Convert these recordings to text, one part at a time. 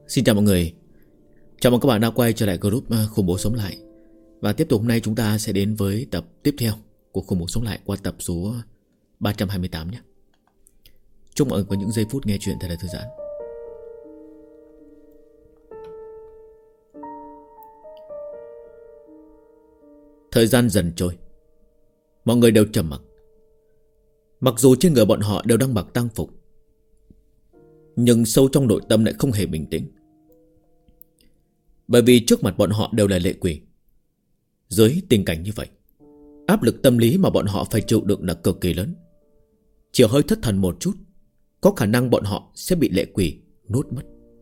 Xin chào mọi người. Chào mừng các bạn đã quay trở lại group Khủng Bố Sống Lại. Và tiếp tục hôm nay chúng ta sẽ đến với tập tiếp theo của Khủng Bố Sống Lại qua tập số 328 nhé. Chúc mọi người có những giây phút nghe chuyện thật là thư giãn. Thời gian dần trôi, mọi người đều trầm mặc. Mặc dù trên người bọn họ đều đang mặc tang phục, nhưng sâu trong nội tâm lại không hề bình tĩnh. Bởi vì trước mặt bọn họ đều là lệ quỷ. Dưới tình cảnh như vậy, áp lực tâm lý mà bọn họ phải chịu đựng là cực kỳ lớn. Chỉ hơi thất thần một chút, có khả năng bọn họ sẽ bị lệ quỷ nuốt mất.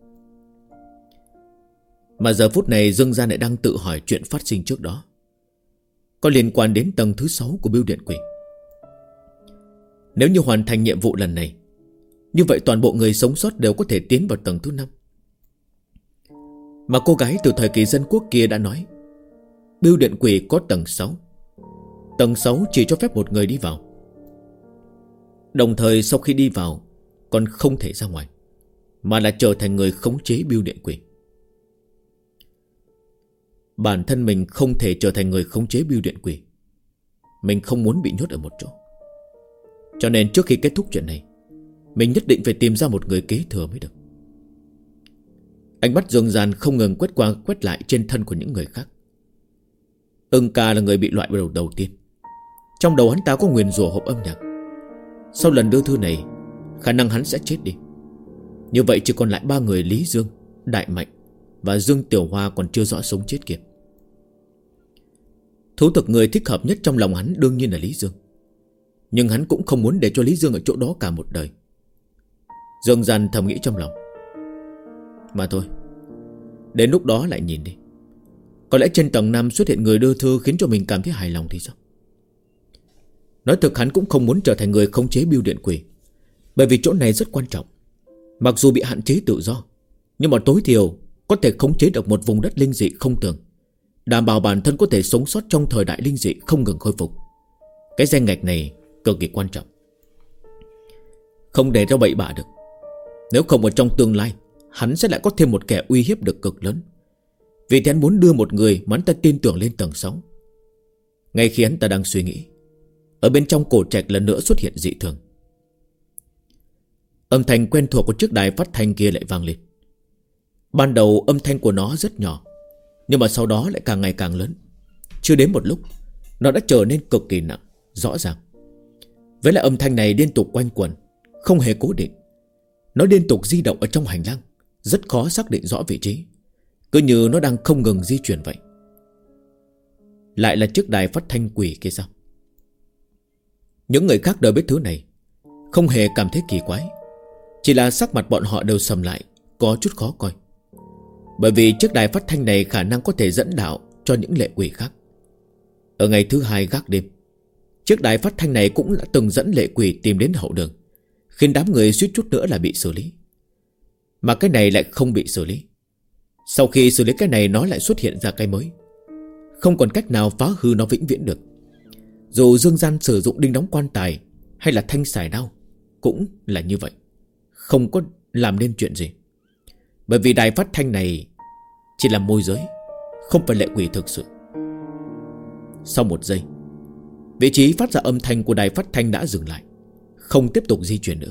Mà giờ phút này Dương Gia lại đang tự hỏi chuyện phát sinh trước đó, có liên quan đến tầng thứ 6 của bưu điện quỷ. Nếu như hoàn thành nhiệm vụ lần này, như vậy toàn bộ người sống sót đều có thể tiến vào tầng thứ 5. Mà cô gái từ thời kỳ dân quốc kia đã nói, bưu điện quỷ có tầng 6. Tầng 6 chỉ cho phép một người đi vào. Đồng thời sau khi đi vào còn không thể ra ngoài, mà là trở thành người khống chế bưu điện quỷ. Bản thân mình không thể trở thành người khống chế bưu điện quỷ. Mình không muốn bị nhốt ở một chỗ. Cho nên trước khi kết thúc chuyện này, mình nhất định phải tìm ra một người kế thừa mới được. Ánh mắt Dương Gian không ngừng quét qua quét lại trên thân của những người khác. Ưng ca là người bị loại đầu tiên. Trong đầu hắn ta có nguyền rủa hộp âm nhạc. Sau lần đưa thư này, khả năng hắn sẽ chết đi. Như vậy chỉ còn lại 3 người: Lý Dương, Đại Mạnh và Dương Tiểu Hoa còn chưa rõ sống chết kia. Thú thực người thích hợp nhất trong lòng hắn đương nhiên là Lý Dương. Nhưng hắn cũng không muốn để cho Lý Dương ở chỗ đó cả một đời. Dương Gian thầm nghĩ trong lòng, mà thôi, đến lúc đó lại nhìn đi. Có lẽ trên tầng 5 xuất hiện người đưa thư khiến cho mình cảm thấy hài lòng thì sao? Nói thực hắn cũng không muốn trở thành người khống chế bưu điện quỷ, bởi vì chỗ này rất quan trọng. Mặc dù bị hạn chế tự do, nhưng mà tối thiểu có thể khống chế được một vùng đất linh dị không tường, đảm bảo bản thân có thể sống sót trong thời đại linh dị không ngừng khôi phục. Cái danh ngạch này cực kỳ quan trọng, không để cho bậy bạ được. Nếu không ở trong tương lai, hắn sẽ lại có thêm một kẻ uy hiếp được cực lớn. Vì thế hắn muốn đưa một người mà hắn ta tin tưởng lên tầng 6. Ngay khi hắn ta đang suy nghĩ, ở bên trong cổ trạch lần nữa xuất hiện dị thường. Âm thanh quen thuộc của chiếc đài phát thanh kia lại vang lên. Ban đầu âm thanh của nó rất nhỏ, nhưng mà sau đó lại càng ngày càng lớn. Chưa đến một lúc, nó đã trở nên cực kỳ nặng, rõ ràng. Với lại âm thanh này liên tục quanh quẩn, không hề cố định. Nó liên tục di động ở trong hành lang, rất khó xác định rõ vị trí, cứ như nó đang không ngừng di chuyển vậy. Lại là chiếc đài phát thanh quỷ kia sao? Những người khác đều biết thứ này, không hề cảm thấy kỳ quái. Chỉ là sắc mặt bọn họ đều sầm lại, có chút khó coi. Bởi vì chiếc đài phát thanh này khả năng có thể dẫn đạo cho những lệ quỷ khác. Ở ngày thứ 2 gác đêm, chiếc đài phát thanh này cũng đã từng dẫn lệ quỷ tìm đến hậu đường, khiến đám người suýt chút nữa là bị xử lý. Mà cái này lại không bị xử lý. Sau khi xử lý cái này, nó lại xuất hiện ra cái mới, không còn cách nào phá hư nó vĩnh viễn được. Dù Dương Gian sử dụng đinh đóng quan tài hay là thanh xài đao, cũng là như vậy, không có làm nên chuyện gì. Bởi vì đài phát thanh này chỉ là môi giới, không phải lệ quỷ thực sự. Sau một giây, vị trí phát ra âm thanh của đài phát thanh đã dừng lại, không tiếp tục di chuyển nữa.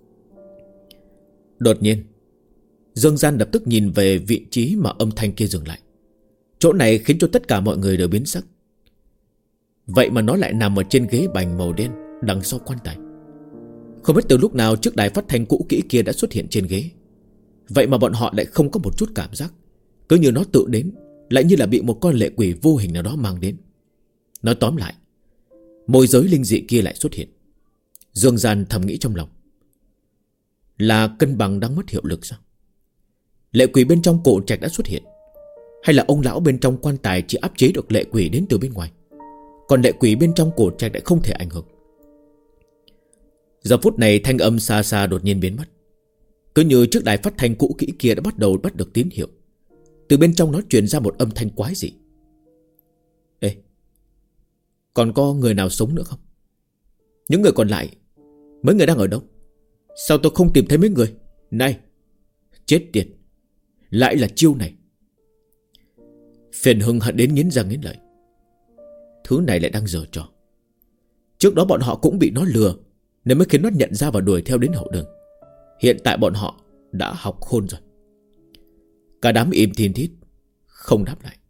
Đột nhiên, Dương Gian lập tức nhìn về vị trí mà âm thanh kia dừng lại. Chỗ này khiến cho tất cả mọi người đều biến sắc. Vậy mà nó lại nằm ở trên ghế bành màu đen đằng sau quan tài. Không biết từ lúc nào chiếc đài phát thanh cũ kỹ kia đã xuất hiện trên ghế. Vậy mà bọn họ lại không có một chút cảm giác, cứ như nó tự đến, lại như là bị một con lệ quỷ vô hình nào đó mang đến. Nói tóm lại, môi giới linh dị kia lại xuất hiện. Dương Gian thầm nghĩ trong lòng, là cân bằng đang mất hiệu lực sao? Lệ quỷ bên trong cổ trạch đã xuất hiện, hay là ông lão bên trong quan tài chỉ áp chế được lệ quỷ đến từ bên ngoài, còn lệ quỷ bên trong cổ trạch lại không thể ảnh hưởng? Giờ phút này thanh âm xa xa đột nhiên biến mất, cứ như chiếc đài phát thanh cũ kỹ kia đã bắt được tín hiệu. Từ bên trong nó truyền ra một âm thanh quái dị. Ê, còn có người nào sống nữa không? Những người còn lại, mấy người đang ở đâu? Sao tôi không tìm thấy mấy người? Này, chết tiệt, Lại là chiêu này. Phiền Hưng hận đến nghiến răng nghiến lợi. Thứ này lại đang giở trò. Trước đó bọn họ cũng bị nó lừa, nên mới khiến nó nhận ra và đuổi theo đến hậu đường. Hiện tại bọn họ đã học khôn rồi. Cả đám im thiên thít, không đáp lại.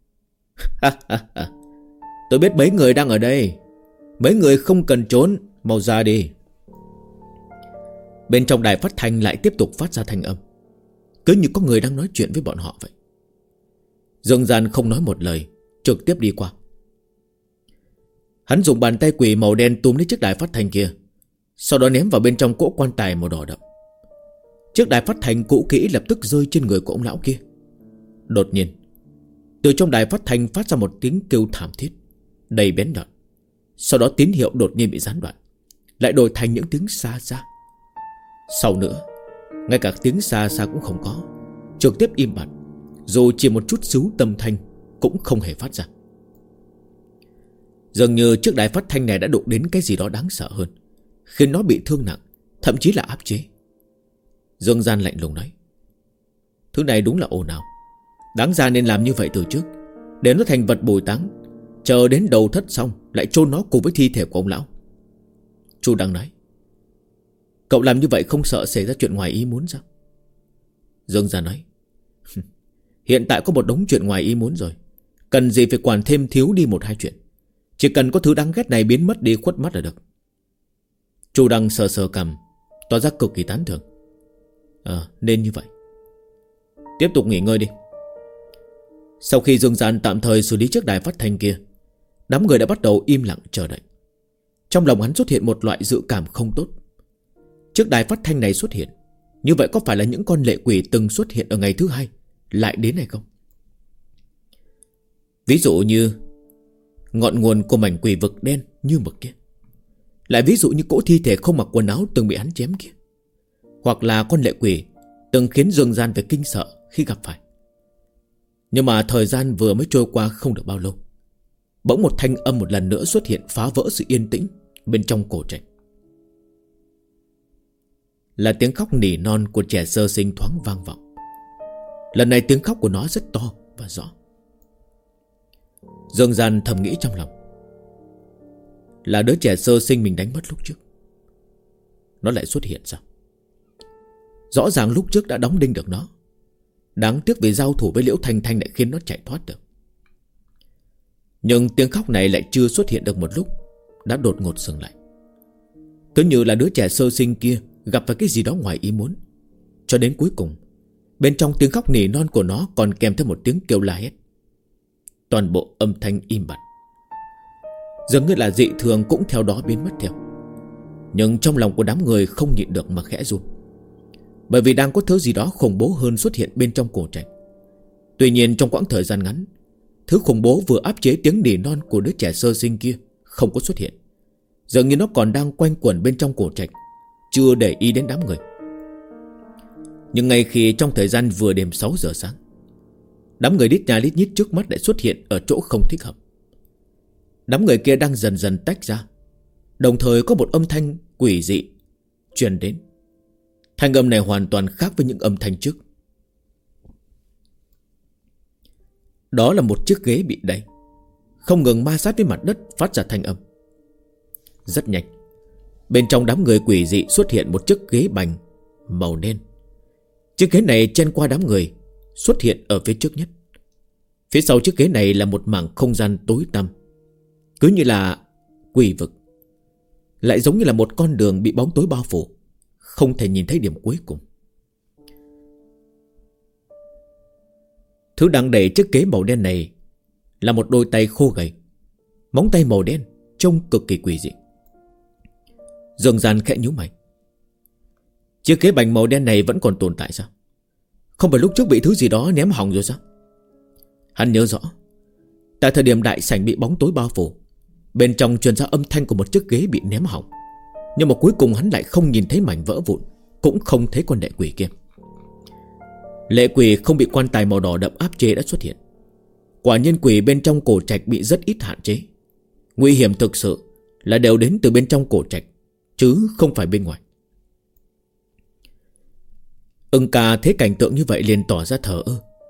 Tôi biết mấy người đang ở đây. Mấy người không cần trốn, mau ra đi. Bên trong đài phát thanh lại tiếp tục phát ra thanh âm, cứ như có người đang nói chuyện với bọn họ vậy. Dương Gian không nói một lời, trực tiếp đi qua. Hắn dùng bàn tay quỷ màu đen túm lấy chiếc đài phát thanh kia, sau đó ném vào bên trong cỗ quan tài màu đỏ đậm. Chiếc đài phát thanh cũ kỹ lập tức rơi trên người của ông lão kia. Đột nhiên, từ trong đài phát thanh phát ra một tiếng kêu thảm thiết, đầy bén nhọn. Sau đó tín hiệu đột nhiên bị gián đoạn, lại đổi thành những tiếng xa xa. Sau nữa, ngay cả tiếng xa xa cũng không có, trực tiếp im bặt, dù chỉ một chút xíu tâm thanh cũng không hề phát ra. Dường như chiếc đài phát thanh này đã đụng đến cái gì đó đáng sợ hơn, khiến nó bị thương nặng, thậm chí là áp chế. Dương Gian lạnh lùng nói: thứ này đúng là ồn ào, đáng ra nên làm như vậy từ trước, để nó thành vật bồi táng, chờ đến đầu thất xong lại chôn nó cùng với thi thể của ông lão. Chu Đăng nói: cậu làm như vậy không sợ xảy ra chuyện ngoài ý muốn sao? Dương Gian nói: hiện tại có một đống chuyện ngoài ý muốn rồi, cần gì phải quản thêm thiếu đi một hai chuyện. Chỉ cần có thứ đáng ghét này biến mất đi khuất mắt là được. Chu Đăng sờ sờ cằm, tỏ ra cực kỳ tán thưởng. Nên như vậy. Tiếp tục nghỉ ngơi đi. Sau khi Dương Gian tạm thời xử lý chiếc đài phát thanh kia, đám người đã bắt đầu im lặng chờ đợi. Trong lòng hắn xuất hiện một loại dự cảm không tốt. Chiếc đài phát thanh này xuất hiện, như vậy có phải là những con lệ quỷ từng xuất hiện ở ngày thứ hai lại đến hay không? Ví dụ như ngọn nguồn của mảnh quỷ vực đen như mực kia, lại ví dụ như cỗ thi thể không mặc quần áo từng bị hắn chém kia, hoặc là con lệ quỷ từng khiến Dương Gian phải kinh sợ khi gặp phải. Nhưng mà thời gian vừa mới trôi qua không được bao lâu, bỗng một thanh âm một lần nữa xuất hiện, phá vỡ sự yên tĩnh bên trong cổ trạch. Là tiếng khóc nỉ non của trẻ sơ sinh thoáng vang vọng. Lần này tiếng khóc của nó rất to và rõ. Dương Gian thầm nghĩ trong lòng, là đứa trẻ sơ sinh mình đánh mất lúc trước, nó lại xuất hiện sao? Rõ ràng lúc trước đã đóng đinh được nó, đáng tiếc vì giao thủ với Liễu Thanh Thanh lại khiến nó chạy thoát được. Nhưng tiếng khóc này lại chưa xuất hiện được một lúc, đã đột ngột dừng lại. Cứ như là đứa trẻ sơ sinh kia gặp phải cái gì đó ngoài ý muốn. Cho đến cuối cùng, bên trong tiếng khóc nỉ non của nó còn kèm theo một tiếng kêu la hét. Toàn bộ âm thanh im bặt, dường như là dị thường cũng theo đó biến mất theo. Nhưng trong lòng của đám người không nhịn được mà khẽ run, bởi vì đang có thứ gì đó khủng bố hơn xuất hiện bên trong cổ trạch. Tuy nhiên trong quãng thời gian ngắn, thứ khủng bố vừa áp chế tiếng nỉ non của đứa trẻ sơ sinh kia không có xuất hiện, dường như nó còn đang quanh quẩn bên trong cổ trạch, chưa để ý đến đám người. Nhưng ngay khi trong thời gian vừa đêm 6 giờ sáng, đám người lít nha lít nhít trước mắt lại xuất hiện ở chỗ không thích hợp. Đám người kia đang dần dần tách ra, đồng thời có một âm thanh quỷ dị truyền đến. Thanh âm này hoàn toàn khác với những âm thanh trước. Đó là một chiếc ghế bị đẩy, không ngừng ma sát với mặt đất phát ra thanh âm. Rất nhanh, bên trong đám người quỷ dị xuất hiện một chiếc ghế bành màu đen. Chiếc ghế này chen qua đám người, xuất hiện ở phía trước nhất. Phía sau chiếc ghế này là một mảng không gian tối tăm, cứ như là quỷ vực, lại giống như là một con đường bị bóng tối bao phủ, không thể nhìn thấy điểm cuối cùng. Thứ đang đẩy chiếc ghế màu đen này là một đôi tay khô gầy, móng tay màu đen, trông cực kỳ quỷ dị. Dương Gian khẽ nhíu mày. Chiếc ghế bành màu đen này vẫn còn tồn tại sao? Không phải lúc trước bị thứ gì đó ném hỏng rồi sao? Hắn nhớ rõ, tại thời điểm đại sảnh bị bóng tối bao phủ, bên trong truyền ra âm thanh của một chiếc ghế bị ném hỏng. Nhưng mà cuối cùng hắn lại không nhìn thấy mảnh vỡ vụn, cũng không thấy con lệ quỷ kia. Lệ quỷ không bị quan tài màu đỏ đậm áp chế đã xuất hiện. Quả nhiên quỷ bên trong cổ trạch bị rất ít hạn chế. Nguy hiểm thực sự là đều đến từ bên trong cổ trạch, chứ không phải bên ngoài. Ưng ca thấy cảnh tượng như vậy liền tỏ ra thờ ơ,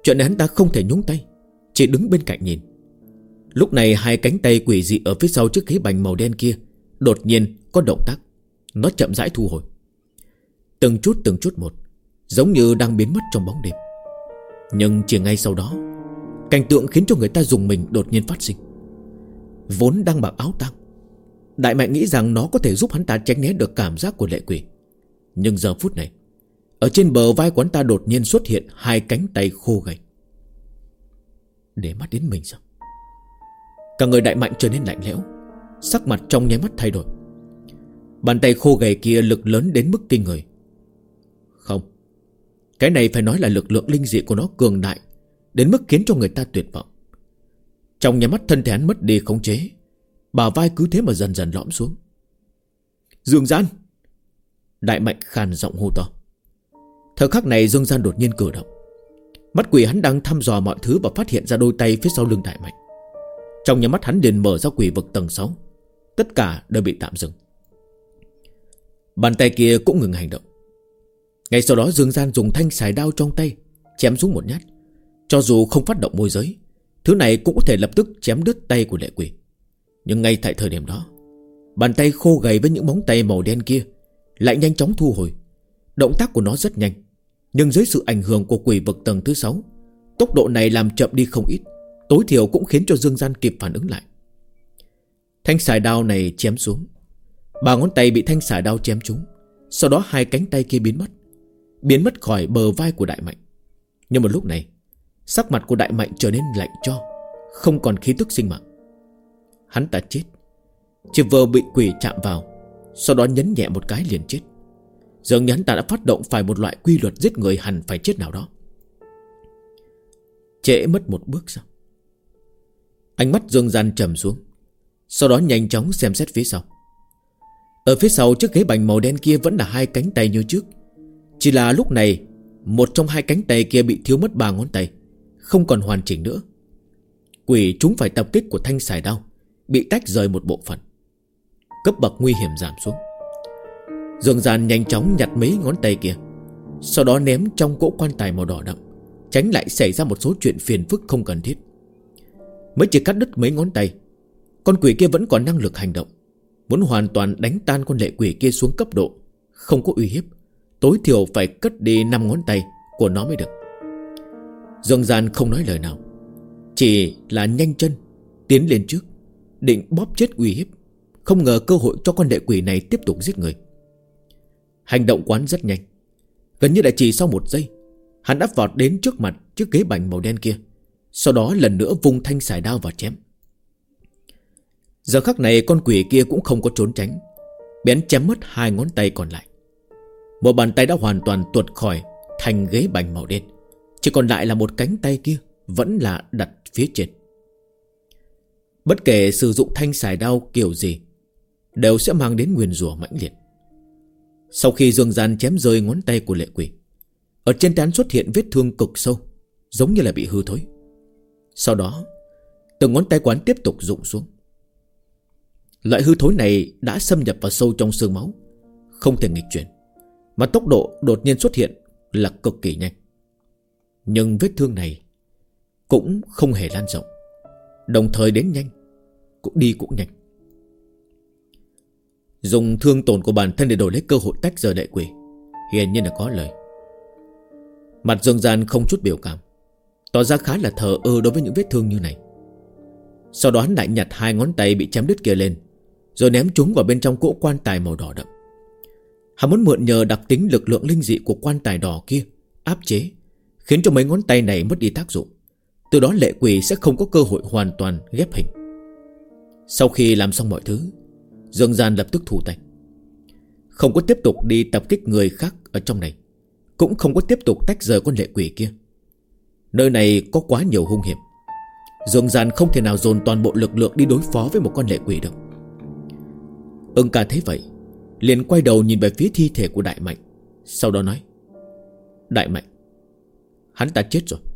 Chuyện này hắn ta không thể nhúng tay, chỉ đứng bên cạnh nhìn. Lúc này hai cánh tay quỷ dị ở phía sau chiếc ghế bành màu đen kia đột nhiên có động tác. Nó chậm rãi thu hồi, từng chút một, giống như đang biến mất trong bóng đêm. Nhưng chỉ ngay sau đó, cảnh tượng khiến cho người ta rùng mình đột nhiên phát sinh. Vốn đang mặc áo tang, Đại Mạnh nghĩ rằng nó có thể giúp hắn ta tránh né được cảm giác của lệ quỷ. Nhưng giờ phút này, ở trên bờ vai của hắn ta đột nhiên xuất hiện hai cánh tay khô gầy. Để mắt đến mình sao? Cả người Đại Mạnh trở nên lạnh lẽo, sắc mặt trong nháy mắt thay đổi. Bàn tay khô gầy kia lực lớn đến mức kinh người. Không, cái này phải nói là lực lượng linh dị của nó cường đại đến mức khiến cho người ta tuyệt vọng. Trong nháy mắt thân thể hắn mất đi khống chế, bả vai cứ thế mà dần dần lõm xuống. Dương Gian! Đại Mạnh khàn giọng hô to. Thời khắc này Dương Gian đột nhiên cử động. Mắt quỷ hắn đang thăm dò mọi thứ và phát hiện ra đôi tay phía sau lưng Đại Mạnh. Trong nháy mắt hắn liền mở ra quỷ vực tầng 6. Tất cả đều bị tạm dừng. Bàn tay kia cũng ngừng hành động. Ngay sau đó Dương Gian dùng thanh xài đao trong tay chém xuống một nhát. Cho dù không phát động môi giới, thứ này cũng có thể lập tức chém đứt tay của lệ quỷ. Nhưng ngay tại thời điểm đó, bàn tay khô gầy với những móng tay màu đen kia lại nhanh chóng thu hồi. Động tác của nó rất nhanh, nhưng dưới sự ảnh hưởng của quỷ vực tầng thứ 6, tốc độ này làm chậm đi không ít, tối thiểu cũng khiến cho Dương Gian kịp phản ứng lại. Thanh xài đao này chém xuống, 3 ngón tay bị thanh xài đao chém trúng. Sau đó hai cánh tay kia biến mất khỏi bờ vai của Đại Mạnh. Nhưng một lúc này, sắc mặt của Đại Mạnh trở nên lạnh cho, không còn khí tức sinh mạng. Hắn ta chết, chỉ vừa bị quỷ chạm vào, sau đó nhấn nhẹ một cái liền chết. Dường như hắn ta đã phát động phải một loại quy luật giết người hẳn phải chết nào đó. Trễ mất một bước sao? Ánh mắt Dương Gian trầm xuống, sau đó nhanh chóng xem xét phía sau. Ở phía sau chiếc ghế bành màu đen kia vẫn là hai cánh tay như trước. Chỉ là lúc này, một trong hai cánh tay kia bị thiếu mất 3 ngón tay, không còn hoàn chỉnh nữa. Quỷ chúng phải tập kích của thanh xài đao bị tách rời một bộ phận, cấp bậc nguy hiểm giảm xuống. Dương Gian nhanh chóng nhặt mấy ngón tay kia, sau đó ném trong cỗ quan tài màu đỏ đậm, tránh lại xảy ra một số chuyện phiền phức không cần thiết. Mới chỉ cắt đứt mấy ngón tay, con quỷ kia vẫn còn năng lực hành động. Muốn hoàn toàn đánh tan con lệ quỷ kia xuống cấp độ không có uy hiếp, tối thiểu phải cất đi 5 ngón tay của nó mới được. Dương Gian không nói lời nào, chỉ là nhanh chân tiến lên trước, định bóp chết uy hiếp. Không ngờ cơ hội cho con lệ quỷ này tiếp tục giết người. Hành động quán rất nhanh, gần như là chỉ sau 1 giây, hắn đã vọt đến trước mặt chiếc ghế bành màu đen kia, sau đó lần nữa vung thanh xài đao vào chém. Giờ khắc này con quỷ kia cũng không có trốn tránh, bén chém mất 2 ngón tay còn lại. Một bàn tay đã hoàn toàn tuột khỏi thành ghế bành màu đen, chỉ còn lại là một cánh tay kia vẫn là đặt phía trên. Bất kể sử dụng thanh xài đao kiểu gì, đều sẽ mang đến nguyền rủa mãnh liệt. Sau khi Dương Gian chém rơi ngón tay của lệ quỷ, ở trên trán xuất hiện vết thương cực sâu, giống như là bị hư thối. Sau đó từng ngón tay quán tiếp tục rụng xuống. Loại hư thối này đã xâm nhập vào sâu trong xương máu, không thể nghịch chuyển, mà tốc độ đột nhiên xuất hiện là cực kỳ nhanh. Nhưng vết thương này cũng không hề lan rộng, đồng thời đến nhanh, cũng đi cũng nhanh. Dùng thương tổn của bản thân để đổi lấy cơ hội tách rời lệ quỷ, hiển nhiên là có lời. Mặt Dương Gian không chút biểu cảm, tỏ ra khá là thờ ơ đối với những vết thương như này. Sau đó hắn lại nhặt 2 ngón tay bị chém đứt kia lên, rồi ném chúng vào bên trong cỗ quan tài màu đỏ đậm. Hắn muốn mượn nhờ đặc tính lực lượng linh dị của quan tài đỏ kia áp chế, khiến cho mấy ngón tay này mất đi tác dụng. Từ đó lệ quỷ sẽ không có cơ hội hoàn toàn ghép hình. Sau khi làm xong mọi thứ, Dương Gian lập tức thu tay, không có tiếp tục đi tập kích người khác ở trong này, cũng không có tiếp tục tách rời con lệ quỷ kia. Nơi này có quá nhiều hung hiểm, Dương Gian không thể nào dồn toàn bộ lực lượng đi đối phó với một con lệ quỷ được. Ưng Ca thấy vậy, liền quay đầu nhìn về phía thi thể của Đại Mạnh, sau đó nói: Đại Mạnh, hắn ta chết rồi.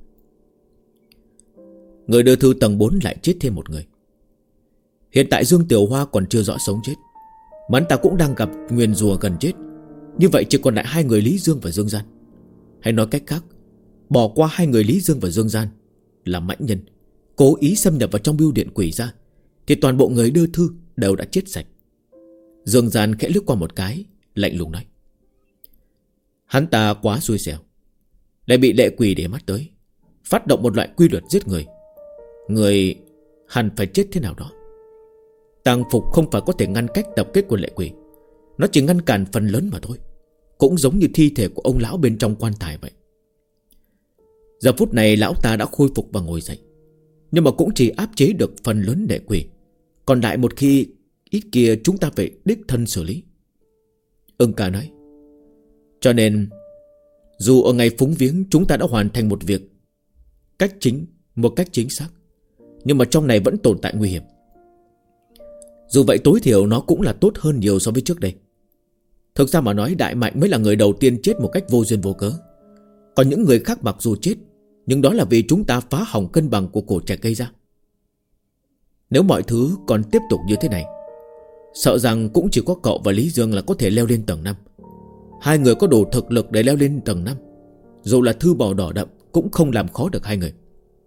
Người đưa thư tầng 4 lại chết thêm một người. Hiện tại Dương Tiểu Hoa còn chưa rõ sống chết, mà hắn ta cũng đang gặp nguyền rủa gần chết. Như vậy chỉ còn lại 2 người Lý Dương và Dương Gian. Hay nói cách khác, bỏ qua hai người Lý Dương và Dương Gian là mãnh nhân, cố ý xâm nhập vào trong bưu điện quỷ ra, thì toàn bộ người đưa thư đều đã chết sạch. Dương Gian khẽ lướt qua một cái, lạnh lùng nói: hắn ta quá xui xẻo, lại bị lệ quỷ để mắt tới, phát động một loại quy luật giết người. Người hẳn phải chết thế nào đó. Tang phục không phải có thể ngăn cách tập kết của lệ quỷ, nó chỉ ngăn cản phần lớn mà thôi. Cũng giống như thi thể của ông lão bên trong quan tài vậy. Giờ phút này lão ta đã khôi phục và ngồi dậy, nhưng mà cũng chỉ áp chế được phần lớn lệ quỷ. Còn lại một khi ít kia chúng ta phải đích thân xử lý. Ưng Ca nói: cho nên dù ở ngày phúng viếng chúng ta đã hoàn thành một cách chính xác, nhưng mà trong này vẫn tồn tại nguy hiểm. Dù vậy tối thiểu nó cũng là tốt hơn nhiều so với trước đây. Thực ra mà nói, Đại Mạnh mới là người đầu tiên chết một cách vô duyên vô cớ. Còn những người khác mặc dù chết, nhưng đó là vì chúng ta phá hỏng cân bằng của cổ trạch gây ra. Nếu mọi thứ còn tiếp tục như thế này, sợ rằng cũng chỉ có cậu và Lý Dương là có thể leo lên tầng 5. Hai người có đủ thực lực để leo lên tầng 5. Dù là thư bò đỏ đậm cũng không làm khó được hai người.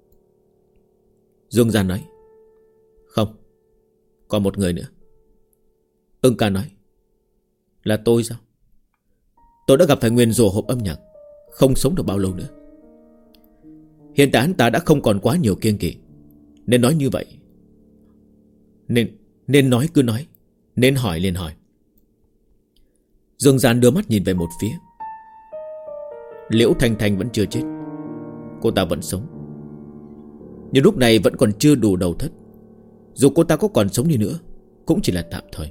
Dương Gian nói: không, còn một người nữa. Ưng Ca nói: là tôi sao? Tôi đã gặp phải nguyền rủa hộp âm nhạc, không sống được bao lâu nữa. Hiện tại hắn ta đã không còn quá nhiều kiêng kỵ, nên nói như vậy. Nên nói cứ nói, nên hỏi liền hỏi. Dương Gian đưa mắt nhìn về một phía. Liễu Thanh Thanh vẫn chưa chết, cô ta vẫn sống. Nhưng lúc này vẫn còn chưa đủ đầu thất. Dù cô ta có còn sống đi nữa cũng chỉ là tạm thời.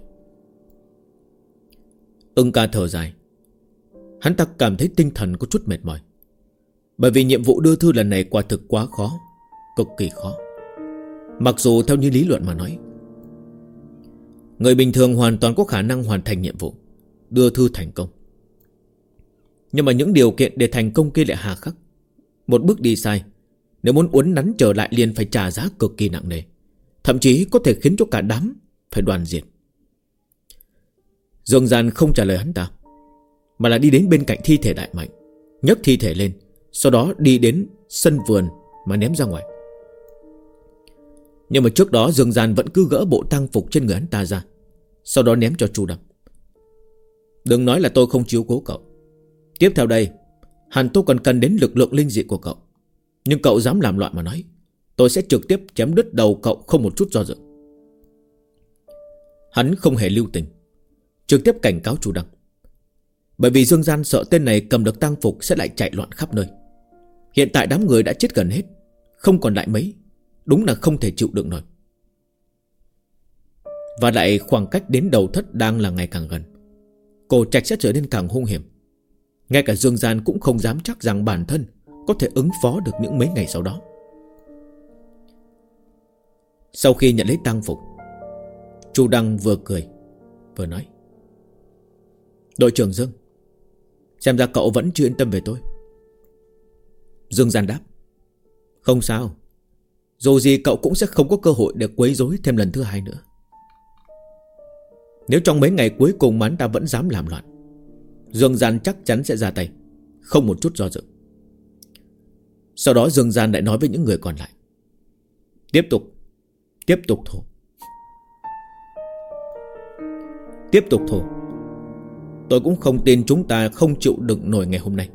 Ưng Ca thở dài. Hắn ta cảm thấy tinh thần có chút mệt mỏi, bởi vì nhiệm vụ đưa thư lần này quả thực quá khó, cực kỳ khó. Mặc dù theo như lý luận mà nói, người bình thường hoàn toàn có khả năng hoàn thành nhiệm vụ đưa thư thành công, nhưng mà những điều kiện để thành công kia lại hà khắc. Một bước đi sai, nếu muốn uốn nắn trở lại liền phải trả giá cực kỳ nặng nề, thậm chí có thể khiến cho cả đám phải đoàn diệt. Dương Gian không trả lời hắn ta, mà là đi đến bên cạnh thi thể Đại Mạnh, nhấc thi thể lên, sau đó đi đến sân vườn mà ném ra ngoài. Nhưng mà trước đó Dương Gian vẫn cứ gỡ bộ tang phục trên người hắn ta ra, sau đó ném cho Chu Đăng. Đừng nói là tôi không chiếu cố cậu. Tiếp theo đây hẳn tôi còn cần đến lực lượng linh dị của cậu, nhưng cậu dám làm loạn mà nói, tôi sẽ trực tiếp chém đứt đầu cậu không một chút do dự. Hắn không hề lưu tình, trực tiếp cảnh cáo Chu Đăng. Bởi vì Dương Gian sợ tên này cầm được tang phục sẽ lại chạy loạn khắp nơi. Hiện tại đám người đã chết gần hết, không còn lại mấy, đúng là không thể chịu đựng nổi. Và lại khoảng cách đến đầu thất đang là ngày càng gần, cổ trạch sẽ trở nên càng hung hiểm. Ngay cả Dương Gian cũng không dám chắc rằng bản thân có thể ứng phó được những mấy ngày sau đó. Sau khi nhận lấy tang phục, Chu Đăng vừa cười vừa nói: đội trưởng Dương, xem ra cậu vẫn chưa yên tâm về tôi. Dương Gian đáp: không sao, dù gì cậu cũng sẽ không có cơ hội để quấy rối thêm lần thứ hai nữa. Nếu trong mấy ngày cuối cùng mà hắn ta vẫn dám làm loạn, Dương Gian chắc chắn sẽ ra tay, không một chút do dự. Sau đó Dương Gian lại nói với những người còn lại: Tiếp tục thổ. Tiếp tục thổ. Tôi cũng không tin chúng ta không chịu đựng nổi ngày hôm nay.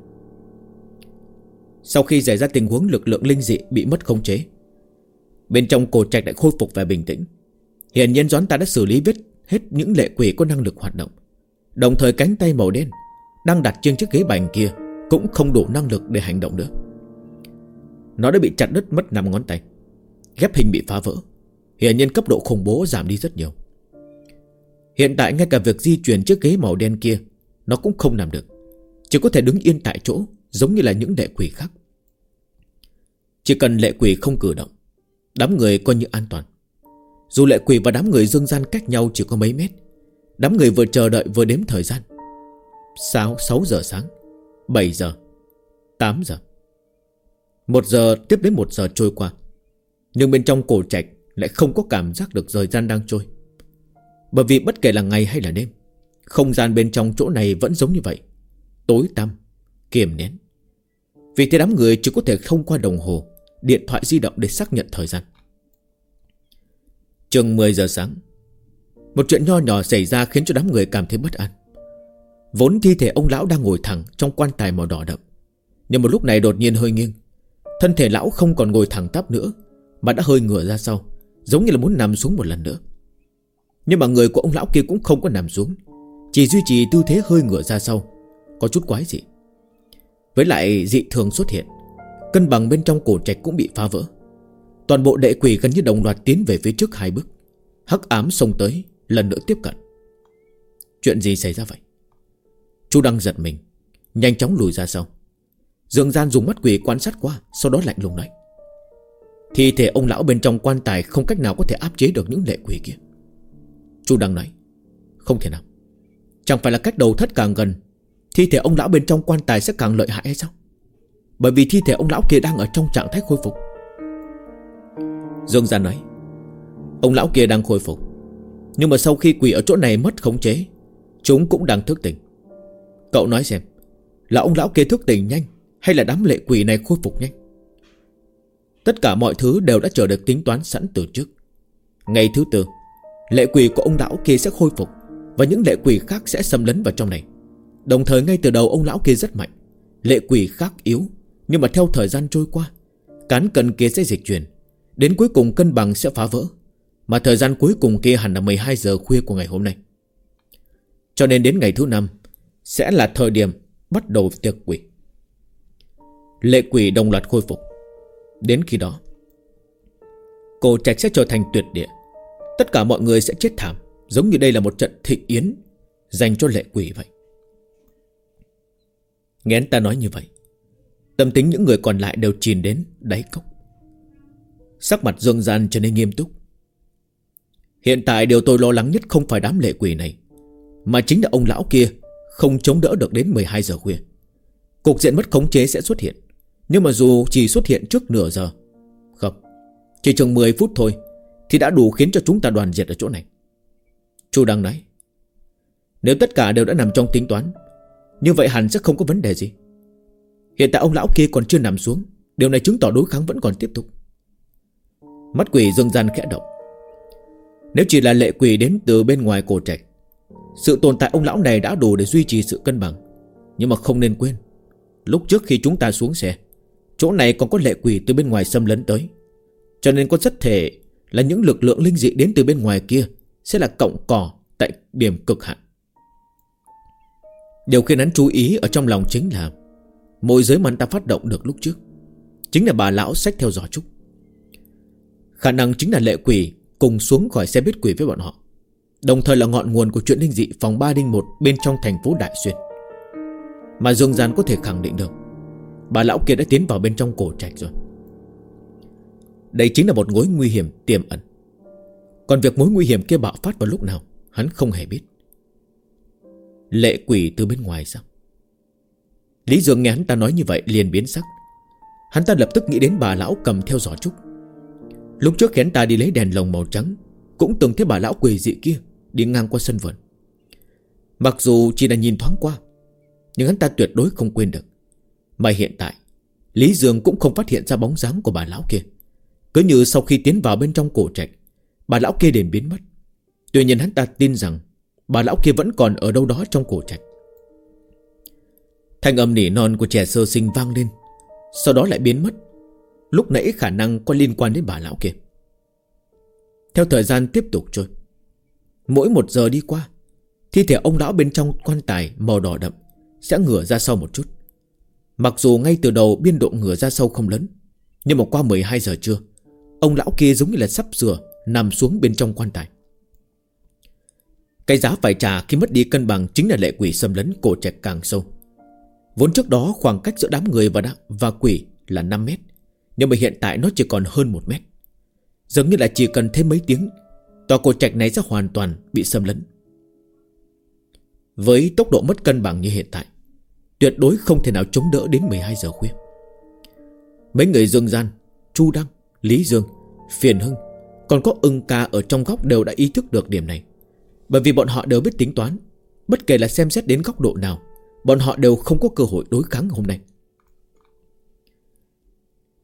Sau khi xảy ra tình huống lực lượng linh dị bị mất khống chế, bên trong cổ trạch lại khôi phục và bình tĩnh. Hiển nhiên Doãn ta đã xử lý hết những lệ quỷ có năng lực hoạt động. Đồng thời cánh tay màu đen đang đặt trên chiếc ghế bành kia cũng không đủ năng lực để hành động nữa. Nó đã bị chặt đứt mất 5 ngón tay, ghép hình bị phá vỡ. Hiển nhiên cấp độ khủng bố giảm đi rất nhiều. Hiện tại ngay cả việc di chuyển chiếc ghế màu đen kia nó cũng không làm được, chỉ có thể đứng yên tại chỗ, giống như là những lệ quỷ khác. Chỉ cần lệ quỷ không cử động, đám người coi như an toàn. Dù lệ quỷ và đám người Dương Gian cách nhau chỉ có mấy mét, đám người vừa chờ đợi vừa đếm thời gian. 6 giờ sáng, 7 giờ, 8 giờ. 1 giờ tiếp đến 1 giờ trôi qua, nhưng bên trong cổ trạch lại không có cảm giác được thời gian đang trôi. Bởi vì bất kể là ngày hay là đêm, không gian bên trong chỗ này vẫn giống như vậy, tối tăm, kiềm nén. Vì thế đám người chỉ có thể thông qua đồng hồ, điện thoại di động để xác nhận thời gian. Chừng 10 giờ sáng, một chuyện nho nhỏ xảy ra khiến cho đám người cảm thấy bất an. Vốn thi thể ông lão đang ngồi thẳng trong quan tài màu đỏ đậm, nhưng một lúc này đột nhiên hơi nghiêng. Thân thể lão không còn ngồi thẳng tắp nữa, mà đã hơi ngửa ra sau, giống như là muốn nằm xuống một lần nữa. Nhưng mà người của ông lão kia cũng không có nằm xuống, chỉ duy trì tư thế hơi ngửa ra sau, có chút quái dị. Với lại dị thường xuất hiện, cân bằng bên trong cổ trạch cũng bị phá vỡ. Toàn bộ lệ quỷ gần như đồng loạt tiến về phía trước 2 bước. Hắc ám xông tới, lần nữa tiếp cận. Chuyện gì xảy ra vậy? Chu Đăng giật mình, nhanh chóng lùi ra sau. Dương Gian dùng mắt quỷ quan sát qua, sau đó lạnh lùng nói: thi thể ông lão bên trong quan tài không cách nào có thể áp chế được những lệ quỷ kia. Chu Đăng nói: không thể nào. Chẳng phải là cách đầu thất càng gần, thi thể ông lão bên trong quan tài sẽ càng lợi hại hay sao? Bởi vì thi thể ông lão kia đang ở trong trạng thái khôi phục. Dương Gian nói: ông lão kia đang khôi phục, nhưng mà sau khi quỷ ở chỗ này mất khống chế, chúng cũng đang thức tỉnh. Cậu nói xem, là ông lão kia thức tỉnh nhanh, hay là đám lệ quỷ này khôi phục nhanh? Tất cả mọi thứ đều đã chờ được tính toán sẵn từ trước. Ngày thứ 4, lệ quỷ của ông lão kia sẽ khôi phục, và những lệ quỷ khác sẽ xâm lấn vào trong này. Đồng thời ngay từ đầu ông lão kia rất mạnh, lệ quỷ khác yếu. Nhưng mà theo thời gian trôi qua, cán cân kia sẽ dịch chuyển, đến cuối cùng cân bằng sẽ phá vỡ. Mà thời gian cuối cùng kia hẳn là 12 giờ khuya của ngày hôm nay. Cho nên đến ngày thứ 5 sẽ là thời điểm bắt đầu tiệc quỷ. Lệ quỷ đồng loạt khôi phục. Đến khi đó, cổ trạch sẽ trở thành tuyệt địa. Tất cả mọi người sẽ chết thảm, giống như đây là một trận thịnh yến dành cho lệ quỷ vậy. Nghe anh ta nói như vậy, tâm tính những người còn lại đều chìm đến đáy cốc. Sắc mặt Dương Gian trở nên nghiêm túc. Hiện tại điều tôi lo lắng nhất không phải đám lệ quỷ này, mà chính là ông lão kia không chống đỡ được đến 12 giờ khuya. Cục diện mất khống chế sẽ xuất hiện, nhưng mà dù chỉ xuất hiện trước nửa giờ, không, chỉ chừng 10 phút thôi, thì đã đủ khiến cho chúng ta đoàn diệt ở chỗ này. Chu Đăng nói: nếu tất cả đều đã nằm trong tính toán, như vậy hẳn sẽ không có vấn đề gì. Hiện tại ông lão kia còn chưa nằm xuống, điều này chứng tỏ đối kháng vẫn còn tiếp tục. Mắt quỷ Dương Gian khẽ động. Nếu chỉ là lệ quỷ đến từ bên ngoài cổ trạch, sự tồn tại ông lão này đã đủ để duy trì sự cân bằng. Nhưng mà không nên quên, lúc trước khi chúng ta xuống xe, chỗ này còn có lệ quỷ từ bên ngoài xâm lấn tới. Cho nên có rất thể là những lực lượng linh dị đến từ bên ngoài kia sẽ là cộng cỏ tại điểm cực hạn. Điều khiến hắn chú ý ở trong lòng chính là môi giới mà hắn ta phát động được lúc trước chính là bà lão xách theo giỏ trúc. Khả năng chính là lệ quỷ cùng xuống khỏi xe buýt quỷ với bọn họ, đồng thời là ngọn nguồn của chuyện linh dị phòng 301 bên trong thành phố Đại Xuyên. Mà Dương Gian có thể khẳng định được bà lão kia đã tiến vào bên trong cổ trạch rồi. Đây chính là một mối nguy hiểm tiềm ẩn. Còn việc mối nguy hiểm kia bạo phát vào lúc nào, hắn không hề biết. Lệ quỷ từ bên ngoài sao? Lý Dương nghe hắn ta nói như vậy liền biến sắc. Hắn ta lập tức nghĩ đến bà lão cầm theo giỏ trúc. Lúc trước khi hắn ta đi lấy đèn lồng màu trắng, cũng từng thấy bà lão quỷ dị kia đi ngang qua sân vườn. Mặc dù chỉ là nhìn thoáng qua, nhưng hắn ta tuyệt đối không quên được. Mà hiện tại Lý Dương cũng không phát hiện ra bóng dáng của bà lão kia. Cứ như sau khi tiến vào bên trong cổ trạch, bà lão kia liền biến mất. Tuy nhiên hắn ta tin rằng bà lão kia vẫn còn ở đâu đó trong cổ trạch. Thanh âm nỉ non của trẻ sơ sinh vang lên, sau đó lại biến mất. Lúc nãy khả năng có liên quan đến bà lão kia. Theo thời gian tiếp tục trôi, mỗi 1 giờ đi qua, thi thể ông lão bên trong quan tài màu đỏ đậm sẽ ngửa ra sau một chút. Mặc dù ngay từ đầu biên độ ngửa ra sau không lớn, nhưng mà qua 12 giờ trưa, ông lão kia giống như là sắp sửa nằm xuống bên trong quan tài. Cái giá phải trả khi mất đi cân bằng chính là lệ quỷ xâm lấn cổ trạch càng sâu. Vốn trước đó khoảng cách giữa đám người và quỷ là 5 mét, nhưng mà hiện tại nó chỉ còn hơn 1 mét. Giống như là chỉ cần thêm mấy tiếng, tòa cổ trạch này sẽ hoàn toàn bị xâm lấn. Với tốc độ mất cân bằng như hiện tại, tuyệt đối không thể nào chống đỡ đến 12 giờ khuya. Mấy người Dương Gian, Chu Đăng, Lý Dương, Phiền Hưng, còn có Ưng Ca ở trong góc đều đã ý thức được điểm này. Bởi vì bọn họ đều biết tính toán, bất kể là xem xét đến góc độ nào, bọn họ đều không có cơ hội đối kháng hôm nay.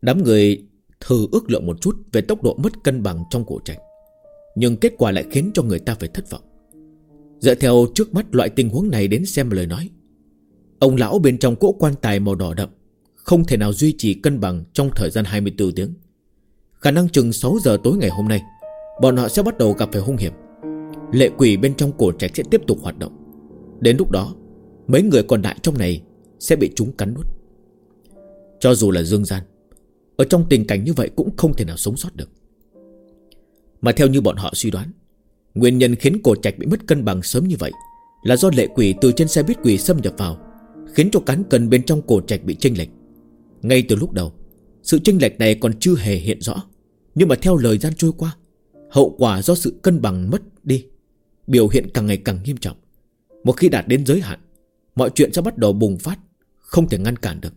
Đám người thử ước lượng một chút về tốc độ mất cân bằng trong cổ trạch, nhưng kết quả lại khiến cho người ta phải thất vọng. Dựa theo trước mắt loại tình huống này đến xem lời nói, ông lão bên trong cỗ quan tài màu đỏ đậm không thể nào duy trì cân bằng trong thời gian 24 tiếng. Khả năng chừng 6 giờ tối ngày hôm nay, bọn họ sẽ bắt đầu gặp phải hung hiểm. Lệ quỷ bên trong cổ trạch sẽ tiếp tục hoạt động. Đến lúc đó, mấy người còn lại trong này sẽ bị chúng cắn nuốt. Cho dù là Dương Gian, ở trong tình cảnh như vậy cũng không thể nào sống sót được. Mà theo như bọn họ suy đoán, nguyên nhân khiến cổ trạch bị mất cân bằng sớm như vậy là do lệ quỷ từ trên xe buýt quỷ xâm nhập vào, khiến cho cán cân bên trong cổ trạch bị chênh lệch. Ngay từ lúc đầu, sự chênh lệch này còn chưa hề hiện rõ, nhưng mà theo thời gian trôi qua, hậu quả do sự cân bằng mất đi biểu hiện càng ngày càng nghiêm trọng. Một khi đạt đến giới hạn, mọi chuyện sẽ bắt đầu bùng phát, không thể ngăn cản được.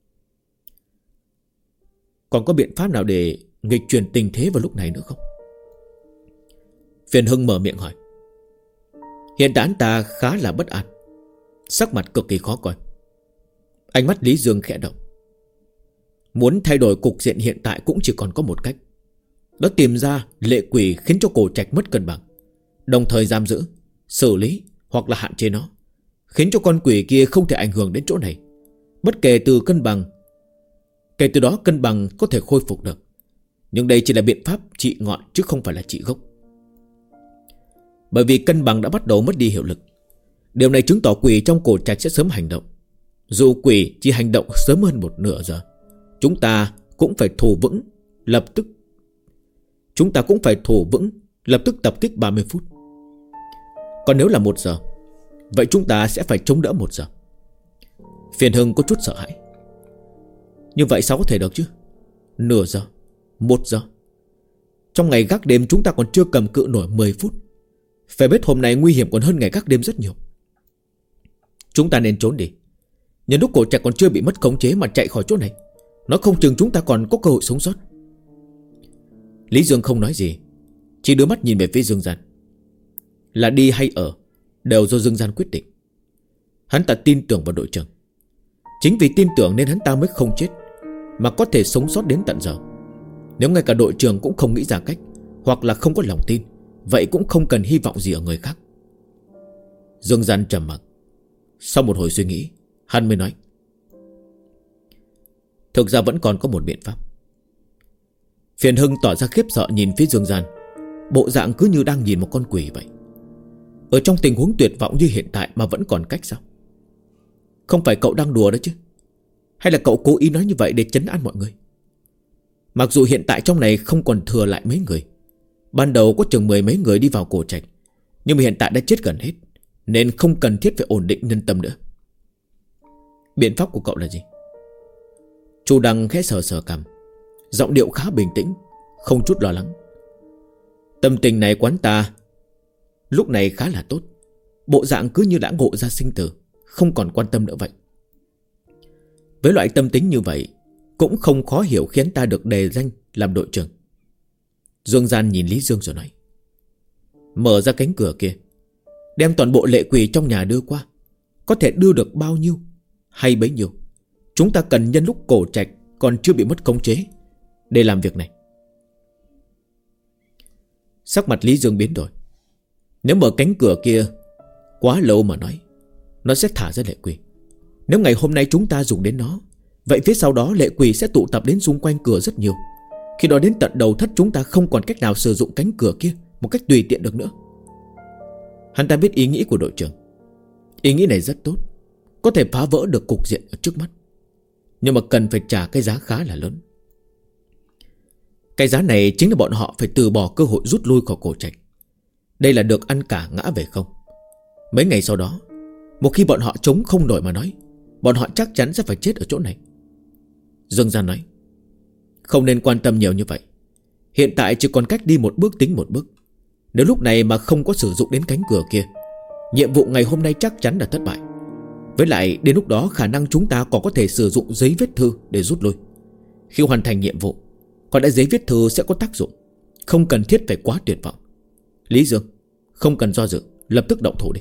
Còn có biện pháp nào để nghịch chuyển tình thế vào lúc này nữa không? Phiền Hưng mở miệng hỏi. Hiện tại anh ta khá là bất an, sắc mặt cực kỳ khó coi. Ánh mắt Lý Dương khẽ động. Muốn thay đổi cục diện hiện tại cũng chỉ còn có một cách, đó tìm ra lệ quỷ khiến cho cổ trạch mất cân bằng, đồng thời giam giữ, xử lý hoặc là hạn chế nó, khiến cho con quỷ kia không thể ảnh hưởng đến chỗ này. Bất kể từ cân bằng, kể từ đó cân bằng có thể khôi phục được. Nhưng đây chỉ là biện pháp trị ngọn chứ không phải là trị gốc. Bởi vì cân bằng đã bắt đầu mất đi hiệu lực, điều này chứng tỏ quỷ trong cổ trạch sẽ sớm hành động. Dù quỷ chỉ hành động sớm hơn một nửa giờ, chúng ta cũng phải thủ vững lập tức tập kích 30 phút. Còn nếu là 1 giờ, vậy chúng ta sẽ phải chống đỡ 1 giờ. Phiền Hưng có chút sợ hãi. Như vậy sao có thể được chứ? Nửa giờ, 1 giờ. Trong ngày gác đêm chúng ta còn chưa cầm cự nổi 10 phút. Phải biết hôm nay nguy hiểm còn hơn ngày gác đêm rất nhiều. Chúng ta nên trốn đi. Nhân lúc cổ trạch còn chưa bị mất khống chế mà chạy khỏi chỗ này, nó không chừng chúng ta còn có cơ hội sống sót. Lý Dương không nói gì, chỉ đưa mắt nhìn về phía Dương Gian. Là đi hay ở đều do Dương Gian quyết định. Hắn ta tin tưởng vào đội trưởng. Chính vì tin tưởng nên hắn ta mới không chết, mà có thể sống sót đến tận giờ. Nếu ngay cả đội trưởng cũng không nghĩ ra cách, hoặc là không có lòng tin, vậy cũng không cần hy vọng gì ở người khác. Dương Gian trầm mặc. Sau một hồi suy nghĩ, hắn mới nói. Thực ra vẫn còn có một biện pháp. Phiền Hưng tỏ ra khiếp sợ nhìn phía Dương Gian, bộ dạng cứ như đang nhìn một con quỷ vậy. Ở trong tình huống tuyệt vọng như hiện tại mà vẫn còn cách sao? Không phải cậu đang đùa đó chứ? Hay là cậu cố ý nói như vậy để trấn an mọi người? Mặc dù hiện tại trong này không còn thừa lại mấy người, ban đầu có chừng 10 mấy người đi vào cổ trạch, nhưng mà hiện tại đã chết gần hết, nên không cần thiết phải ổn định nhân tâm nữa. Biện pháp của cậu là gì? Chu Đăng khẽ sờ sờ cằm, giọng điệu khá bình tĩnh, không chút lo lắng. Tâm tình này quán ta lúc này khá là tốt, bộ dạng cứ như đã ngộ ra sinh tử, không còn quan tâm nữa vậy. Với loại tâm tính như vậy, cũng không khó hiểu khiến ta được đề danh làm đội trưởng. Dương Gian nhìn Lý Dương rồi nói. Mở ra cánh cửa kia, đem toàn bộ lệ quỷ trong nhà đưa qua. Có thể đưa được bao nhiêu hay bấy nhiêu. Chúng ta cần nhân lúc cổ trạch còn chưa bị mất khống chế để làm việc này. Sắc mặt Lý Dương biến đổi. Nếu mở cánh cửa kia quá lâu mà nói, nó sẽ thả ra lệ quỷ. Nếu ngày hôm nay chúng ta dùng đến nó, vậy phía sau đó lệ quỷ sẽ tụ tập đến xung quanh cửa rất nhiều. Khi đó đến tận đầu thất chúng ta không còn cách nào sử dụng cánh cửa kia một cách tùy tiện được nữa. Hắn ta biết ý nghĩ của đội trưởng. Ý nghĩ này rất tốt, có thể phá vỡ được cục diện ở trước mắt, nhưng mà cần phải trả cái giá khá là lớn. Cái giá này chính là bọn họ phải từ bỏ cơ hội rút lui khỏi cổ trạch. Đây là được ăn cả ngã về không. Mấy ngày sau đó, một khi bọn họ chống không nổi mà nói, bọn họ chắc chắn sẽ phải chết ở chỗ này. Dương Gian nói. Không nên quan tâm nhiều như vậy. Hiện tại chỉ còn cách đi một bước tính một bước. Nếu lúc này mà không có sử dụng đến cánh cửa kia, nhiệm vụ ngày hôm nay chắc chắn là thất bại. Với lại đến lúc đó khả năng chúng ta còn có thể sử dụng giấy viết thư để rút lui. Khi hoàn thành nhiệm vụ, có lẽ giấy viết thư sẽ có tác dụng, không cần thiết phải quá tuyệt vọng. Lý Dương, không cần do dự, lập tức động thủ đi.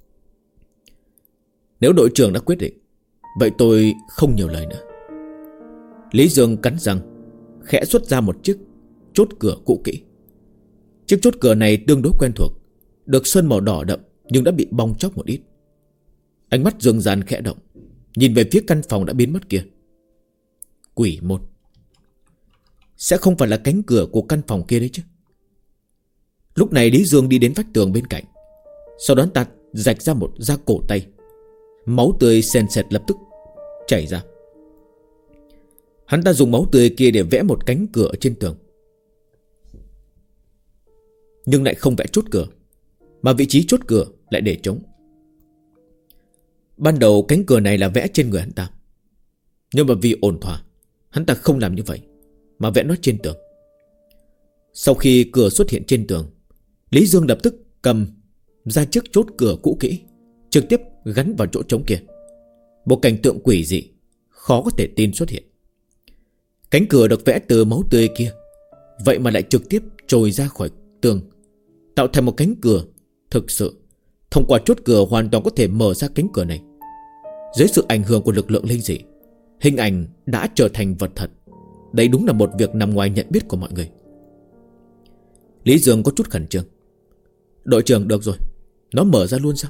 Nếu đội trưởng đã quyết định, vậy tôi không nhiều lời nữa. Lý Dương cắn răng, khẽ xuất ra một chiếc chốt cửa cũ kỹ. Chiếc chốt cửa này tương đối quen thuộc, được sơn màu đỏ đậm nhưng đã bị bong chóc một ít. Ánh mắt Dương Gian khẽ động, nhìn về phía căn phòng đã biến mất kia. Quỷ môn. Sẽ không phải là cánh cửa của căn phòng kia đấy chứ? Lúc này Lý Dương đi đến vách tường bên cạnh, sau đó hắn ta rạch ra một da cổ tay. Máu tươi sền sệt lập tức chảy ra. Hắn ta dùng máu tươi kia để vẽ một cánh cửa trên tường, nhưng lại không vẽ chốt cửa, mà vị trí chốt cửa lại để trống. Ban đầu cánh cửa này là vẽ trên người hắn ta, nhưng mà vì ổn thỏa, hắn ta không làm như vậy, mà vẽ nó trên tường. Sau khi cửa xuất hiện trên tường, Lý Dương lập tức cầm ra chiếc chốt cửa cũ kỹ, trực tiếp gắn vào chỗ trống kia. Một cảnh tượng quỷ dị khó có thể tin xuất hiện. Cánh cửa được vẽ từ máu tươi kia, vậy mà lại trực tiếp trồi ra khỏi tường, tạo thành một cánh cửa. Thực sự, thông qua chốt cửa hoàn toàn có thể mở ra cánh cửa này. Dưới sự ảnh hưởng của lực lượng linh dị, hình ảnh đã trở thành vật thật. Đây đúng là một việc nằm ngoài nhận biết của mọi người. Lý Dương có chút khẩn trương. Đội trưởng, được rồi, nó mở ra luôn sao?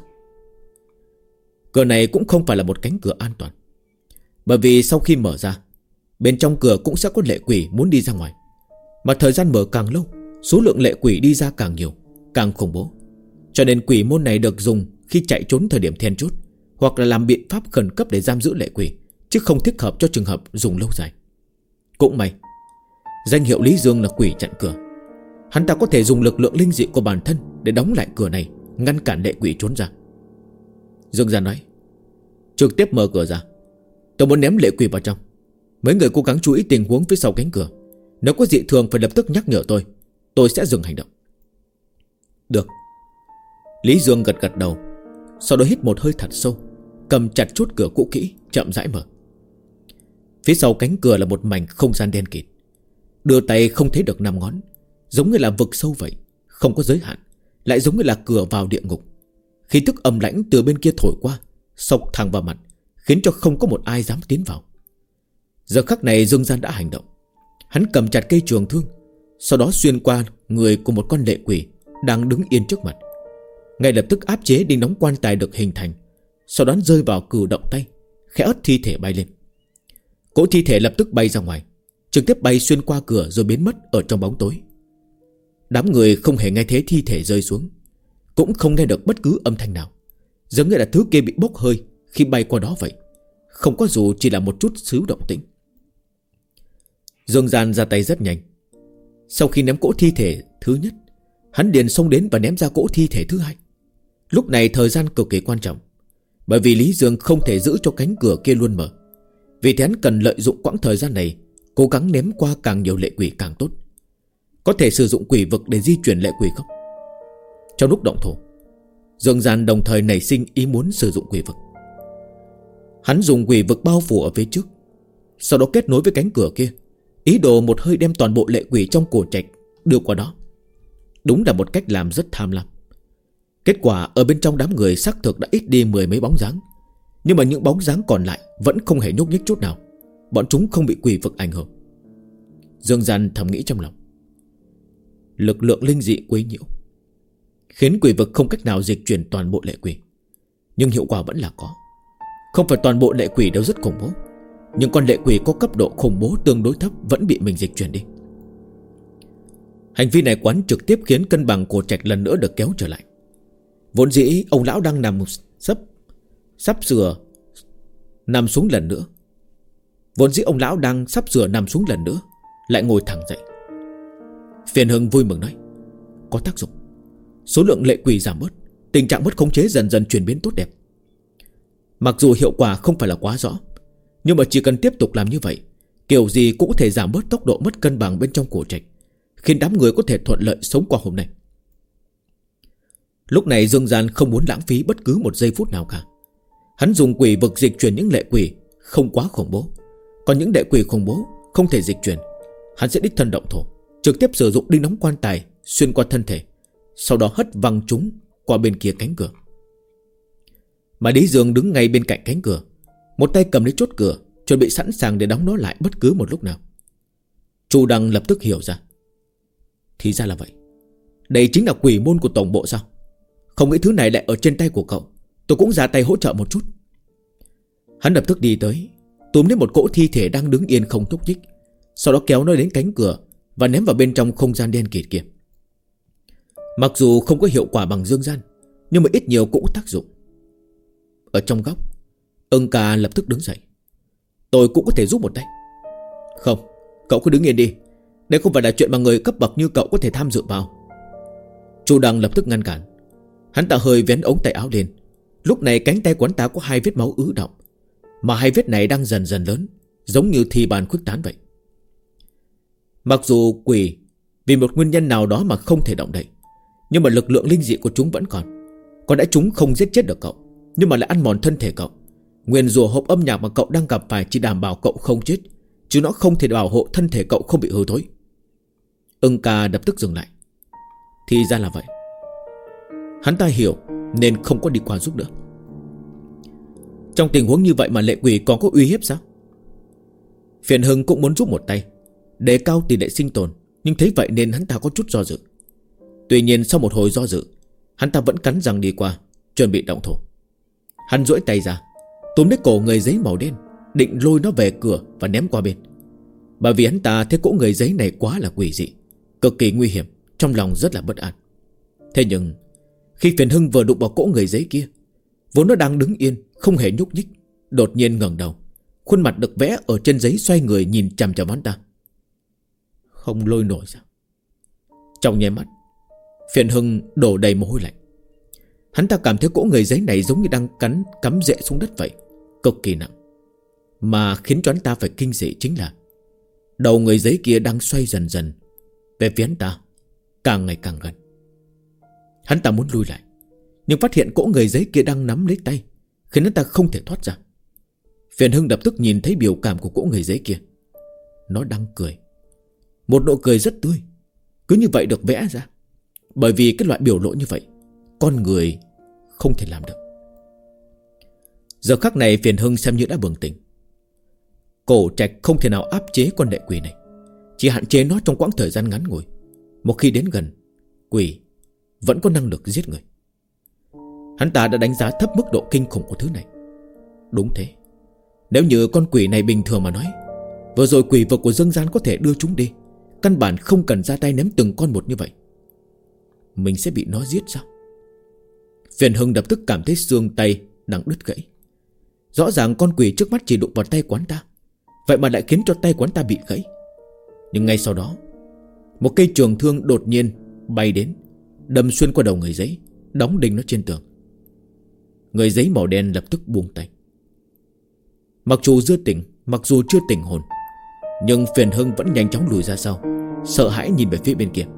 Cửa này cũng không phải là một cánh cửa an toàn, bởi vì sau khi mở ra, bên trong cửa cũng sẽ có lệ quỷ muốn đi ra ngoài. Mà thời gian mở càng lâu, số lượng lệ quỷ đi ra càng nhiều, càng khủng bố. Cho nên quỷ môn này được dùng khi chạy trốn thời điểm then chốt, hoặc là làm biện pháp khẩn cấp để giam giữ lệ quỷ, chứ không thích hợp cho trường hợp dùng lâu dài. Cũng may, danh hiệu Lý Dương là quỷ chặn cửa. Hắn ta có thể dùng lực lượng linh dị của bản thân để đóng lại cửa này, ngăn cản lệ quỷ trốn ra. Dương Gian nói, trực tiếp mở cửa ra. Tôi muốn ném lệ quỷ vào trong. Mấy người cố gắng chú ý tình huống phía sau cánh cửa. Nếu có dị thường phải lập tức nhắc nhở tôi sẽ dừng hành động. Được. Lý Dương gật gật đầu, sau đó hít một hơi thật sâu, cầm chặt chốt cửa cũ kỹ, chậm rãi mở. Phía sau cánh cửa là một mảnh không gian đen kịt. Đưa tay không thấy được 5 ngón, giống như là vực sâu vậy, không có giới hạn, lại giống như là cửa vào địa ngục. Khí tức âm lãnh từ bên kia thổi qua, xộc thẳng vào mặt, khiến cho không có một ai dám tiến vào. Giờ khắc này Dương Gian đã hành động. Hắn cầm chặt cây trường thương, sau đó xuyên qua người của một con lệ quỷ đang đứng yên trước mặt. Ngay lập tức áp chế đinh đóng quan tài được hình thành, sau đó rơi vào cử động tay, khẽ ớt thi thể bay lên. Cỗ thi thể lập tức bay ra ngoài, trực tiếp bay xuyên qua cửa rồi biến mất ở trong bóng tối. Đám người không hề nghe thấy thi thể rơi xuống, cũng không nghe được bất cứ âm thanh nào, giống như là thứ kia bị bốc hơi khi bay qua đó vậy, không có dù chỉ là một chút xíu động tĩnh. Dương Gian ra tay rất nhanh. Sau khi ném cỗ thi thể thứ nhất, hắn liền xông đến và ném ra cỗ thi thể thứ hai. Lúc này thời gian cực kỳ quan trọng, bởi vì Lý Dương không thể giữ cho cánh cửa kia luôn mở. Vì thế hắn cần lợi dụng quãng thời gian này, cố gắng ném qua càng nhiều lệ quỷ càng tốt. Có thể sử dụng quỷ vực để di chuyển lệ quỷ không? Trong lúc động thổ, Dương Gian đồng thời nảy sinh ý muốn sử dụng quỷ vực. Hắn dùng quỷ vực bao phủ ở phía trước, sau đó kết nối với cánh cửa kia, ý đồ một hơi đem toàn bộ lệ quỷ trong cổ trạch đưa qua đó. Đúng là một cách làm rất tham lam. Kết quả ở bên trong đám người xác thực đã ít đi 10 mấy bóng dáng, nhưng mà những bóng dáng còn lại vẫn không hề nhúc nhích chút nào. Bọn chúng không bị quỷ vực ảnh hưởng. Dương Gian thầm nghĩ trong lòng, lực lượng linh dị quấy nhiễu khiến quỷ vực không cách nào dịch chuyển toàn bộ lệ quỷ, nhưng hiệu quả vẫn là có. Không phải toàn bộ lệ quỷ đều rất khủng bố, nhưng con lệ quỷ có cấp độ khủng bố tương đối thấp vẫn bị mình dịch chuyển đi. Hành vi này quán trực tiếp khiến cân bằng cổ trạch lần nữa được kéo trở lại. Vốn dĩ ông lão đang nằm sắp sửa nằm xuống lần nữa. Nằm xuống lần nữa, lại ngồi thẳng dậy. Phiền Hưng vui mừng nói, có tác dụng. Số lượng lệ quỷ giảm bớt, tình trạng mất khống chế dần dần chuyển biến tốt đẹp. Mặc dù hiệu quả không phải là quá rõ, nhưng mà chỉ cần tiếp tục làm như vậy, kiểu gì cũng có thể giảm bớt tốc độ mất cân bằng bên trong cổ trạch, khiến đám người có thể thuận lợi sống qua hôm nay. Lúc này Dương Gian không muốn lãng phí bất cứ một giây phút nào cả. Hắn dùng quỷ vực dịch chuyển những lệ quỷ không quá khủng bố. Còn những lệ quỷ khủng bố không thể dịch chuyển, hắn sẽ đích thân động thổ, trực tiếp sử dụng đinh đóng quan tài xuyên qua thân thể, sau đó hất văng chúng qua bên kia cánh cửa. Mà Lý Dương đứng ngay bên cạnh cánh cửa, một tay cầm lấy chốt cửa, chuẩn bị sẵn sàng để đóng nó lại bất cứ một lúc nào. Chu Đăng lập tức hiểu ra. Thì ra là vậy. Đây chính là quỷ môn của tổng bộ sao? Không nghĩ thứ này lại ở trên tay của cậu. Tôi cũng ra tay hỗ trợ một chút. Hắn lập tức đi tới, túm lấy một cỗ thi thể đang đứng yên không nhúc nhích, sau đó kéo nó đến cánh cửa và ném vào bên trong không gian đen kịt kia. Mặc dù không có hiệu quả bằng dương gian, nhưng mà ít nhiều cũng có tác dụng. Ở trong góc, Ưng Ca lập tức đứng dậy. Tôi cũng có thể giúp một tay. Không, cậu cứ đứng yên đi. Đây không phải là chuyện mà người cấp bậc như cậu có thể tham dự vào. Chu Đăng lập tức ngăn cản. Hắn ta hơi vén ống tay áo lên. Lúc này cánh tay của hắn ta có 2 vết máu ứ đọng, mà 2 vết này đang dần dần lớn, giống như thi bàn khuếch tán vậy. Mặc dù quỷ vì một nguyên nhân nào đó mà không thể động đậy, nhưng mà lực lượng linh dị của chúng vẫn còn. Có lẽ chúng không giết chết được cậu, nhưng mà lại ăn mòn thân thể cậu. Nguyền rủa hộp âm nhạc mà cậu đang gặp phải chỉ đảm bảo cậu không chết, chứ nó không thể bảo hộ thân thể cậu không bị hư thối. Ưng Ca lập tức dừng lại. Thì ra là vậy. Hắn ta hiểu nên không có đi qua giúp đỡ. Trong tình huống như vậy mà lệ quỷ còn có uy hiếp sao? Phiền Hưng cũng muốn giúp một tay, đề cao tỷ lệ sinh tồn, nhưng thấy vậy nên hắn ta có chút do dự. Tuy nhiên sau một hồi do dự, hắn ta vẫn cắn răng đi qua, chuẩn bị động thủ. Hắn duỗi tay ra, túm lấy cổ người giấy màu đen, định lôi nó về cửa và ném qua bên. Bởi vì hắn ta thấy cỗ người giấy này quá là quỷ dị, cực kỳ nguy hiểm, trong lòng rất là bất an. Thế nhưng khi Phiền Hưng vừa đụng vào cỗ người giấy kia, vốn nó đang đứng yên không hề nhúc nhích, đột nhiên ngẩng đầu, khuôn mặt được vẽ ở trên giấy xoay người nhìn chằm chằm hắn ta. Không lôi nổi sao? Trong nháy mắt, Phiền Hưng đổ đầy mồ hôi lạnh. Hắn ta cảm thấy cỗ người giấy này giống như đang cắm rễ xuống đất vậy, cực kỳ nặng. Mà khiến cho hắn ta phải kinh dị chính là đầu người giấy kia đang xoay dần dần về phía hắn ta, càng ngày càng gần. Hắn ta muốn lui lại, nhưng phát hiện cỗ người giấy kia đang nắm lấy tay, khiến hắn ta không thể thoát ra. Phiền Hưng lập tức nhìn thấy biểu cảm của cỗ người giấy kia. Nó đang cười, một nụ cười rất tươi, cứ như vậy được vẽ ra. Bởi vì cái loại biểu lộ như vậy con người không thể làm được. Giờ khắc này Phiền Hưng xem như đã bừng tỉnh. Cổ Trạch không thể nào áp chế con lệ quỷ này, chỉ hạn chế nó trong quãng thời gian ngắn ngủi. Một khi đến gần, quỷ vẫn có năng lực giết người. Hắn ta đã đánh giá thấp mức độ kinh khủng của thứ này. Đúng thế, nếu như con quỷ này bình thường mà nói, vừa rồi quỷ vực của dương gian có thể đưa chúng đi, căn bản không cần ra tay ném từng con một như vậy. Mình sẽ bị nó giết sao? Phiền Hưng lập tức cảm thấy xương tay đang đứt gãy. Rõ ràng con quỷ trước mắt chỉ đụng vào tay quán ta, vậy mà lại khiến cho tay quán ta bị gãy. Nhưng ngay sau đó, một cây trường thương đột nhiên bay đến, đâm xuyên qua đầu người giấy, đóng đinh nó trên tường. Người giấy màu đen lập tức buông tay. Mặc dù chưa tỉnh hồn, nhưng Phiền Hưng vẫn nhanh chóng lùi ra sau, sợ hãi nhìn về phía bên kia.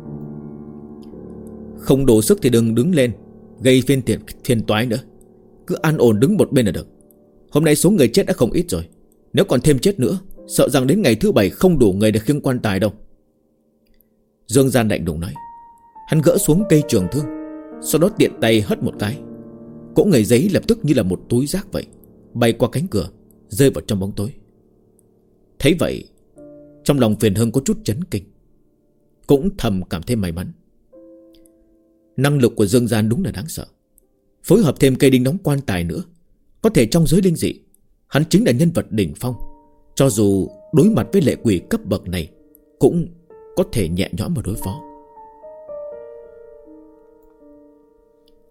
Không đủ sức thì đừng đứng lên gây phiền toái nữa, cứ an ổn đứng một bên là được. Hôm nay số người chết đã không ít rồi, nếu còn thêm chết nữa, sợ rằng đến ngày thứ 7 không đủ người để khiêng quan tài đâu. Dương Gian lạnh lùng nói. Hắn gỡ xuống cây trường thương, sau đó tiện tay hất một cái, cỗ người giấy lập tức như là một túi rác vậy, bay qua cánh cửa, rơi vào trong bóng tối. Thấy vậy, trong lòng Phiền Hưng có chút chấn kinh, cũng thầm cảm thấy may mắn. Năng lực của Dương Gian đúng là đáng sợ. Phối hợp thêm cây đinh đóng quan tài nữa, có thể trong giới linh dị hắn chính là nhân vật đỉnh phong. Cho dù đối mặt với lệ quỷ cấp bậc này, cũng có thể nhẹ nhõm mà đối phó.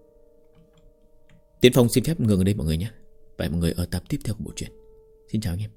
Tiến Phong xin phép ngừng ở đây mọi người nhé. Và mọi người ở tập tiếp theo của bộ truyện. Xin chào anh em.